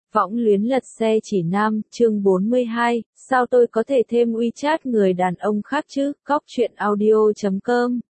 Võng luyến lật xe chỉ nam, chương 42, sao tôi có thể thêm WeChat người đàn ông khác chứ, Cóc truyện audio.com.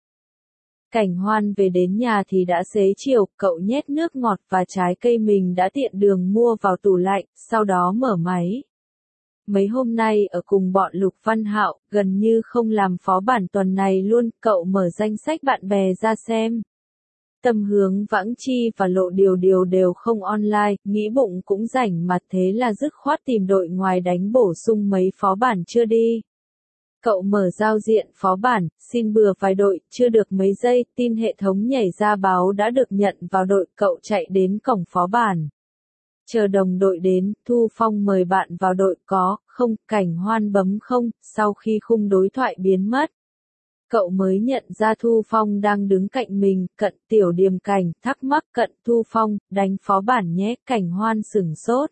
Cảnh Hoan về đến nhà thì đã xế chiều, cậu nhét nước ngọt và trái cây mình đã tiện đường mua vào tủ lạnh, sau đó mở máy. Mấy hôm nay ở cùng bọn Lục Văn Hạo, gần như không làm phó bản tuần này luôn, cậu mở danh sách bạn bè ra xem. Tâm Hướng, Vãng Chi và Lộ Điều Điều đều không online, nghĩ bụng cũng rảnh mà thế là dứt khoát tìm đội ngoài đánh bổ sung mấy phó bản chưa đi. Cậu mở giao diện phó bản, xin bừa vài đội, chưa được mấy giây, tin hệ thống nhảy ra báo đã được nhận vào đội, cậu chạy đến cổng phó bản. Chờ đồng đội đến, Thu Phong mời bạn vào đội có, không, Cảnh Hoan bấm không, sau khi khung đối thoại biến mất. Cậu mới nhận ra Thu Phong đang đứng cạnh mình, Cận Tiểu Điềm Cảnh, thắc mắc Cận Thu Phong, đánh phó bản nhé, Cảnh Hoan sửng sốt.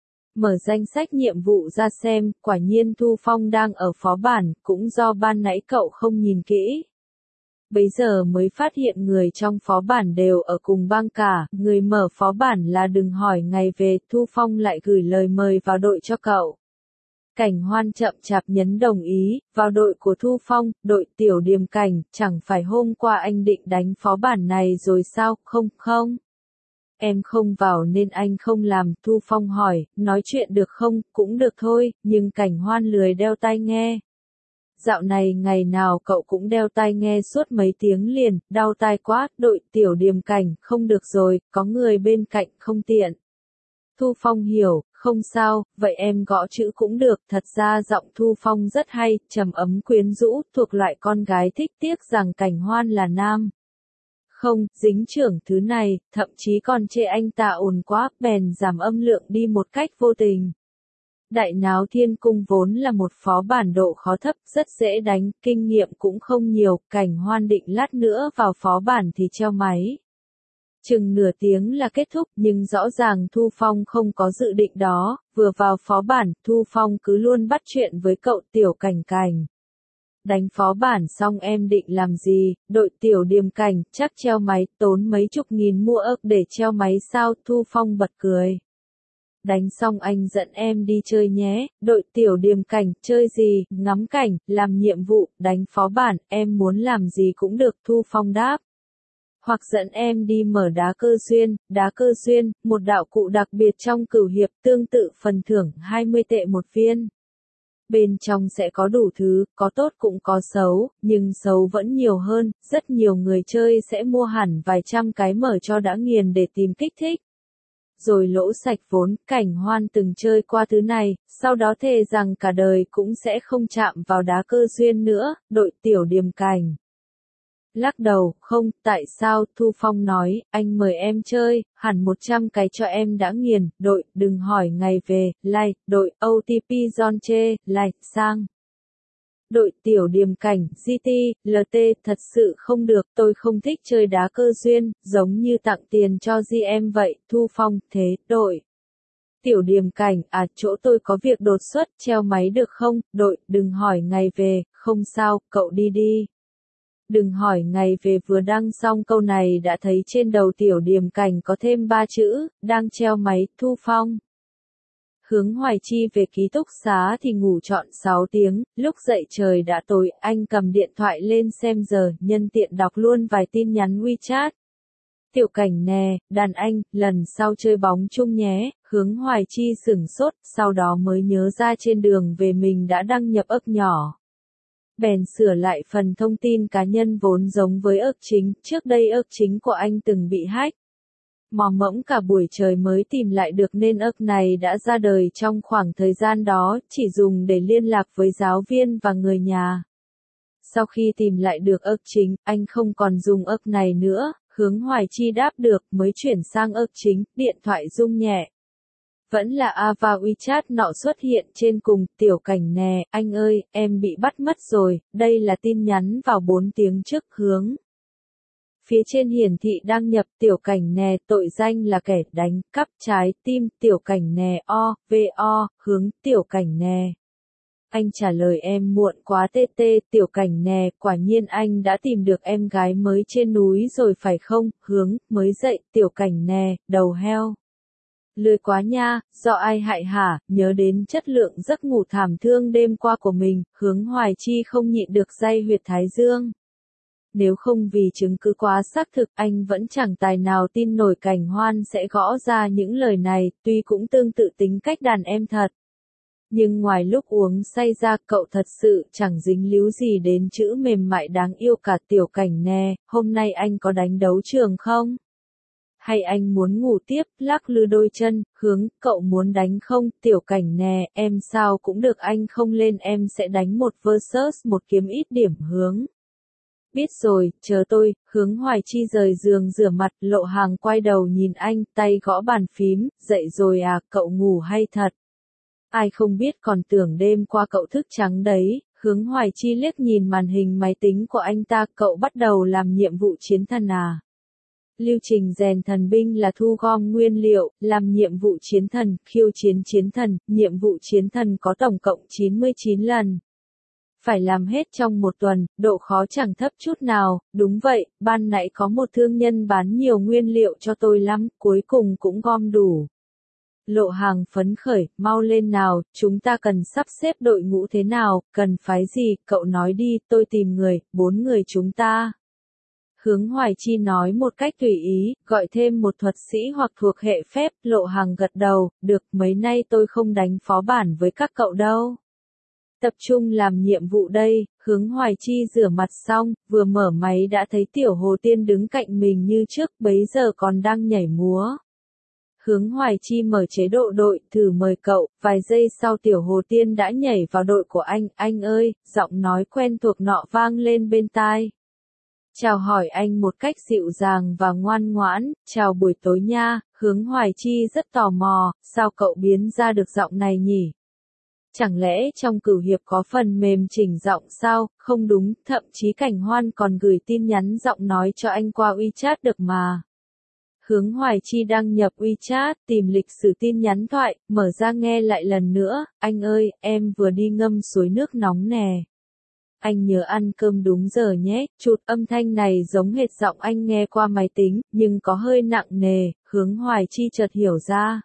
Mở danh sách nhiệm vụ ra xem, quả nhiên Thu Phong đang ở phó bản, cũng do ban nãy cậu không nhìn kỹ. Bấy giờ mới phát hiện người trong phó bản đều ở cùng bang cả, người mở phó bản là đừng hỏi ngày về, Thu Phong lại gửi lời mời vào đội cho cậu. Cảnh Hoan chậm chạp nhấn đồng ý, vào đội của Thu Phong, đội Tiểu Điềm Cảnh, chẳng phải hôm qua anh định đánh phó bản này rồi sao, không. Em không vào nên anh không làm, Thu Phong hỏi, nói chuyện được không, cũng được thôi, nhưng Cảnh Hoan lười đeo tai nghe. Dạo này ngày nào cậu cũng đeo tai nghe suốt mấy tiếng liền, đau tai quá, đội Tiểu Điềm Cảnh, không được rồi, có người bên cạnh không tiện. Thu Phong hiểu, không sao, vậy em gõ chữ cũng được, thật ra giọng Thu Phong rất hay, trầm ấm quyến rũ, thuộc loại con gái thích, tiếc rằng Cảnh Hoan là nam. Không, dính trưởng thứ này, thậm chí còn chê anh ta ồn quá, bèn giảm âm lượng đi một cách vô tình. Đại Náo Thiên Cung vốn là một phó bản độ khó thấp, rất dễ đánh, kinh nghiệm cũng không nhiều, Cảnh Hoan định lát nữa vào phó bản thì treo máy. Chừng nửa tiếng là kết thúc, nhưng rõ ràng Thu Phong không có dự định đó, vừa vào phó bản, Thu Phong cứ luôn bắt chuyện với cậu Tiểu Cảnh Cảnh. Đánh phó bản xong em định làm gì, đội Tiểu Điềm Cảnh, chắc treo máy, tốn mấy chục nghìn mua ức để treo máy sao, Thu Phong bật cười. Đánh xong anh dẫn em đi chơi nhé, đội Tiểu Điềm Cảnh, chơi gì, ngắm cảnh, làm nhiệm vụ, đánh phó bản, em muốn làm gì cũng được, Thu Phong đáp. Hoặc dẫn em đi mở đá cơ duyên, một đạo cụ đặc biệt trong cửu hiệp, tương tự phần thưởng 20 tệ một viên. Bên trong sẽ có đủ thứ, có tốt cũng có xấu, nhưng xấu vẫn nhiều hơn, rất nhiều người chơi sẽ mua hẳn vài trăm cái mở cho đã nghiền để tìm kích thích. Rồi lỗ sạch vốn, Cảnh Hoan từng chơi qua thứ này, sau đó thề rằng cả đời cũng sẽ không chạm vào đá cơ duyên nữa, đội Tiểu Điềm Cảnh. Lắc đầu, không, tại sao, Thu Phong nói, anh mời em chơi, hẳn 100 cái cho em đã nghiền, đội, đừng hỏi ngày về, like, đội, OTP John chê, like, sang. Đội Tiểu Điềm Cảnh, GT, LT, thật sự không được, tôi không thích chơi đá cơ duyên, giống như tặng tiền cho GM vậy, Thu Phong, thế, đội. Tiểu Điềm Cảnh, chỗ tôi có việc đột xuất, treo máy được không, đội, đừng hỏi ngày về, không sao, cậu đi đi. Đừng hỏi ngày về vừa đăng xong câu này đã thấy trên đầu Tiểu Điềm Cảnh có thêm 3 chữ, đang treo máy, Thu Phong. Hướng Hoài Chi về ký túc xá thì ngủ trọn 6 tiếng, lúc dậy trời đã tối, anh cầm điện thoại lên xem giờ, nhân tiện đọc luôn vài tin nhắn WeChat. Tiểu Cảnh nè, đàn anh, lần sau chơi bóng chung nhé, Hướng Hoài Chi sửng sốt, sau đó mới nhớ ra trên đường về mình đã đăng nhập ức nhỏ. Bèn sửa lại phần thông tin cá nhân vốn giống với ức chính, trước đây ức chính của anh từng bị hack. Mò mẫm cả buổi trời mới tìm lại được nên ức này đã ra đời trong khoảng thời gian đó, chỉ dùng để liên lạc với giáo viên và người nhà. Sau khi tìm lại được ức chính, anh không còn dùng ức này nữa, Hướng Hoài Chi đáp được mới chuyển sang ức chính, điện thoại rung nhẹ. Vẫn là Ava WeChat nọ xuất hiện trên cùng, Tiểu Cảnh nè, anh ơi, em bị bắt mất rồi, đây là tin nhắn vào 4 tiếng trước, Hướng. Phía trên hiển thị đăng nhập, Tiểu Cảnh nè, tội danh là kẻ đánh cắp trái tim, Tiểu Cảnh nè, Hướng, Tiểu Cảnh nè. Anh trả lời em muộn quá Tiểu Cảnh nè, quả nhiên anh đã tìm được em gái mới trên núi rồi phải không, Hướng, mới dậy, Tiểu Cảnh nè, đầu heo. Lười quá nha, do ai hại hả, nhớ đến chất lượng giấc ngủ thảm thương đêm qua của mình, Hướng Hoài Chi không nhịn được day huyệt thái dương. Nếu không vì chứng cứ quá xác thực, anh vẫn chẳng tài nào tin nổi Cảnh Hoan sẽ gõ ra những lời này, tuy cũng tương tự tính cách đàn em thật. Nhưng ngoài lúc uống say ra, cậu thật sự chẳng dính líu gì đến chữ mềm mại đáng yêu cả. Tiểu Cảnh nè, hôm nay anh có đánh đấu trường không? Hay anh muốn ngủ tiếp, lắc lư đôi chân, Hướng, cậu muốn đánh không? Tiểu Cảnh nè, em sao cũng được, anh không lên em sẽ đánh một versus một kiếm ít điểm. Hướng. Biết rồi, chờ tôi. Hướng Hoài Chi rời giường rửa mặt, Lộ Hàng quay đầu nhìn anh, tay gõ bàn phím, dậy rồi à, cậu ngủ hay thật? Ai không biết, còn tưởng đêm qua cậu thức trắng đấy. Hướng Hoài Chi liếc nhìn màn hình máy tính của anh ta, cậu bắt đầu làm nhiệm vụ chiến thần à? Lưu trình rèn thần binh là thu gom nguyên liệu, làm nhiệm vụ chiến thần, khiêu chiến chiến thần, nhiệm vụ chiến thần có tổng cộng 99 lần. Phải làm hết trong một tuần, độ khó chẳng thấp chút nào. Đúng vậy, ban nãy có một thương nhân bán nhiều nguyên liệu cho tôi lắm, cuối cùng cũng gom đủ. Lộ Hàng phấn khởi, mau lên nào, chúng ta cần sắp xếp đội ngũ thế nào, cần phái gì, cậu nói đi, tôi tìm người, 4 người chúng ta. Hướng Hoài Chi nói một cách tùy ý, gọi thêm một thuật sĩ hoặc thuộc hệ phép. Lộ Hàng gật đầu, được, mấy nay tôi không đánh phó bản với các cậu đâu. Tập trung làm nhiệm vụ đây. Hướng Hoài Chi rửa mặt xong, vừa mở máy đã thấy Tiểu Hồ Tiên đứng cạnh mình như trước, bấy giờ còn đang nhảy múa. Hướng Hoài Chi mở chế độ đội, thử mời cậu, vài giây sau Tiểu Hồ Tiên đã nhảy vào đội của anh ơi, giọng nói quen thuộc nọ vang lên bên tai. Chào hỏi anh một cách dịu dàng và ngoan ngoãn, chào buổi tối nha. Hướng Hoài Chi rất tò mò, sao cậu biến ra được giọng này nhỉ? Chẳng lẽ trong cửu hiệp có phần mềm chỉnh giọng sao? Không đúng, thậm chí Cảnh Hoan còn gửi tin nhắn giọng nói cho anh qua WeChat được mà. Hướng Hoài Chi đăng nhập WeChat, tìm lịch sử tin nhắn thoại, mở ra nghe lại lần nữa. Anh ơi, em vừa đi ngâm suối nước nóng nè. Anh nhớ ăn cơm đúng giờ nhé. Chụt, âm thanh này giống hệt giọng anh nghe qua máy tính, nhưng có hơi nặng nề. Hướng Hoài Chi chợt hiểu ra.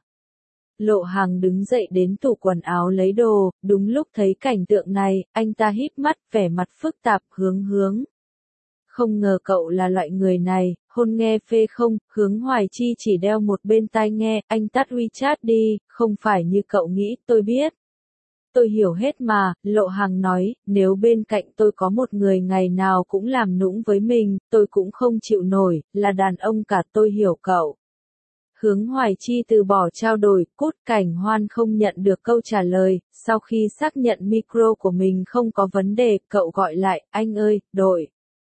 Lộ Hàng đứng dậy đến tủ quần áo lấy đồ, đúng lúc thấy cảnh tượng này, anh ta híp mắt, vẻ mặt phức tạp. Hướng. Không ngờ cậu là loại người này, hôn nghe phê không? Hướng Hoài Chi chỉ đeo một bên tai nghe, anh tắt WeChat đi, không phải như cậu nghĩ, tôi biết. Tôi hiểu hết mà. Lộ Hàng nói, nếu bên cạnh tôi có một người ngày nào cũng làm nũng với mình, tôi cũng không chịu nổi, là đàn ông cả, tôi hiểu cậu. Hướng Hoài Chi từ bỏ trao đổi, cút. Cảnh Hoan không nhận được câu trả lời, sau khi xác nhận micro của mình không có vấn đề, cậu gọi lại, anh ơi, đội.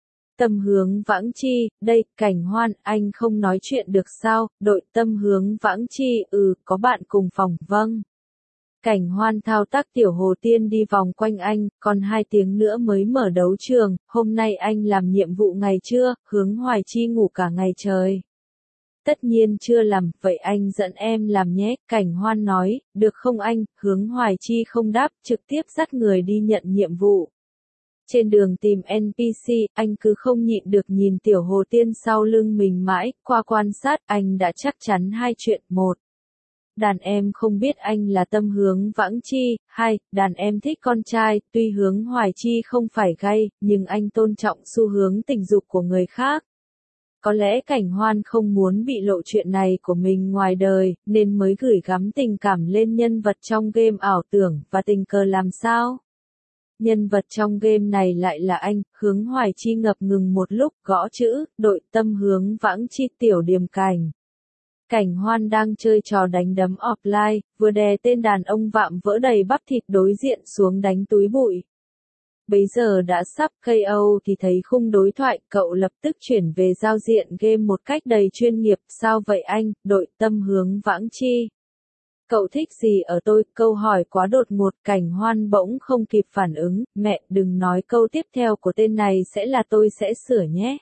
Tâm Hướng Vãng Chi, đây. Cảnh Hoan, anh không nói chuyện được sao? Đội Tâm Hướng Vãng Chi, có bạn cùng phòng, vâng. Cảnh Hoan thao tác Tiểu Hồ Tiên đi vòng quanh anh, còn 2 tiếng nữa mới mở đấu trường. Hôm nay anh làm nhiệm vụ ngày chưa? Hướng Hoài Chi ngủ cả ngày trời. Tất nhiên chưa làm, vậy anh dẫn em làm nhé. Cảnh Hoan nói, được không anh? Hướng Hoài Chi không đáp, trực tiếp dắt người đi nhận nhiệm vụ. Trên đường tìm NPC, anh cứ không nhịn được nhìn Tiểu Hồ Tiên sau lưng mình mãi. Qua quan sát, anh đã chắc chắn 2 chuyện. 1. Đàn em không biết anh là Tâm Hướng Vãng Chi. 2. Đàn em thích con trai, tuy Hướng Hoài Chi không phải gay, nhưng anh tôn trọng xu hướng tình dục của người khác. Có lẽ Cảnh Hoan không muốn bị lộ chuyện này của mình ngoài đời, nên mới gửi gắm tình cảm lên nhân vật trong game ảo tưởng, và tình cờ làm sao? Nhân vật trong game này lại là anh. Hướng Hoài Chi ngập ngừng một lúc, gõ chữ, đội Tâm Hướng Vãng Chi. Tiểu Điềm Cảnh. Cảnh Hoan đang chơi trò đánh đấm offline, vừa đè tên đàn ông vạm vỡ đầy bắp thịt đối diện xuống đánh túi bụi. Bấy giờ đã sắp KO thì thấy khung đối thoại, cậu lập tức chuyển về giao diện game một cách đầy chuyên nghiệp. Sao vậy anh? Đội Tâm Hướng Vãng Chi. Cậu thích gì ở tôi? Câu hỏi quá đột ngột, Cảnh Hoan bỗng không kịp phản ứng. Mẹ, đừng nói câu tiếp theo của tên này sẽ là tôi sẽ sửa nhé.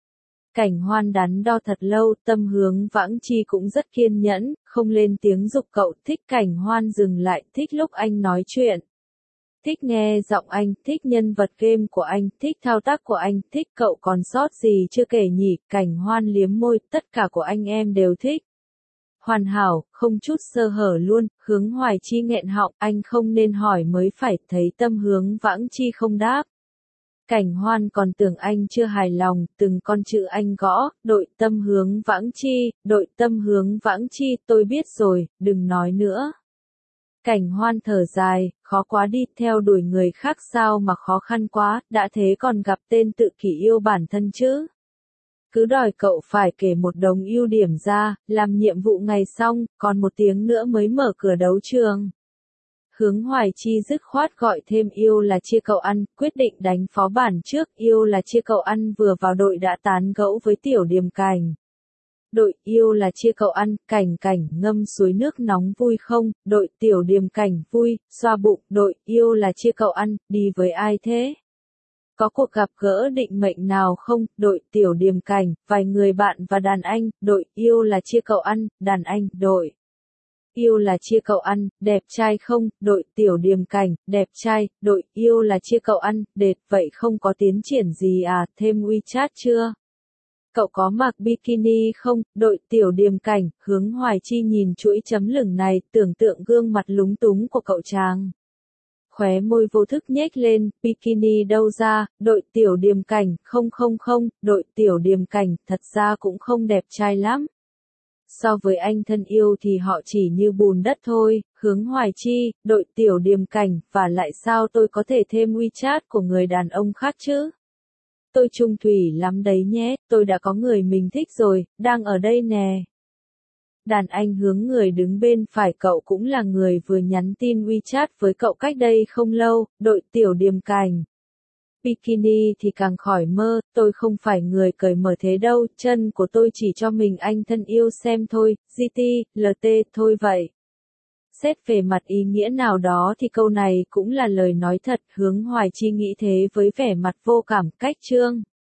Cảnh Hoan đắn đo thật lâu, Tâm Hướng Vãng Chi cũng rất kiên nhẫn, không lên tiếng giục cậu. Thích. Cảnh Hoan dừng lại, thích lúc anh nói chuyện. Thích nghe giọng anh, thích nhân vật game của anh, thích thao tác của anh, thích. Cậu còn sót gì chưa kể nhỉ? Cảnh Hoan liếm môi, tất cả của anh em đều thích. hoàn hảo, không chút sơ hở luôn, Hướng Hoài Chi nghẹn họng, anh không nên hỏi mới phải, thấy Tâm Hướng Vãng Chi không đáp. Cảnh Hoan còn tưởng anh chưa hài lòng, từng con chữ anh gõ, đội Tâm Hướng Vãng Chi, đội Tâm Hướng Vãng Chi, tôi biết rồi, đừng nói nữa. Cảnh Hoan thở dài, khó quá đi, theo đuổi người khác sao mà khó khăn quá, đã thế còn gặp tên tự kỷ yêu bản thân chứ. Cứ đòi cậu phải kể một đống ưu điểm ra, làm nhiệm vụ ngày xong, còn 1 tiếng nữa mới mở cửa đấu trường. Hướng Hoài Chi dứt khoát gọi thêm yêu là chia cậu ăn, quyết định đánh phó bản trước, yêu là chia cậu ăn vừa vào đội đã tán gẫu với Tiểu Điềm Cảnh. Đội yêu là chia cậu ăn, Cảnh Cảnh ngâm suối nước nóng vui không, đội Tiểu Điềm Cảnh vui, xoa bụng, đội yêu là chia cậu ăn, đi với ai thế? Có cuộc gặp gỡ định mệnh nào không, đội Tiểu Điềm Cảnh, vài người bạn và đàn anh, đội yêu là chia cậu ăn, đàn anh, đội yêu là chia cậu ăn, đẹp trai không, đội Tiểu Điềm Cảnh, đẹp trai, đội yêu là chia cậu ăn, đệt, vậy không có tiến triển gì à, thêm WeChat chưa? Cậu có mặc bikini không, đội Tiểu Điềm Cảnh, Hướng Hoài Chi nhìn chuỗi chấm lửng này, tưởng tượng gương mặt lúng túng của cậu chàng. Khóe môi vô thức nhếch lên, bikini đâu ra, đội Tiểu Điềm Cảnh, không, đội Tiểu Điềm Cảnh, thật ra cũng không đẹp trai lắm. So với anh thân yêu thì họ chỉ như bùn đất thôi, Hướng Hoài Chi, đội Tiểu Điềm Cảnh, và lại sao tôi có thể thêm WeChat của người đàn ông khác chứ? Tôi trung thủy lắm đấy nhé, tôi đã có người mình thích rồi, đang ở đây nè. Đàn anh Hướng người đứng bên phải cậu cũng là người vừa nhắn tin WeChat với cậu cách đây không lâu, đội Tiểu Điềm Cảnh. Bikini thì càng khỏi mơ, tôi không phải người cởi mở thế đâu, chân của tôi chỉ cho mình anh thân yêu xem thôi, GT, LT, thôi vậy. Xét về mặt ý nghĩa nào đó thì câu này cũng là lời nói thật, Hướng Hoài Chi nghĩ thế với vẻ mặt vô cảm, cách chương.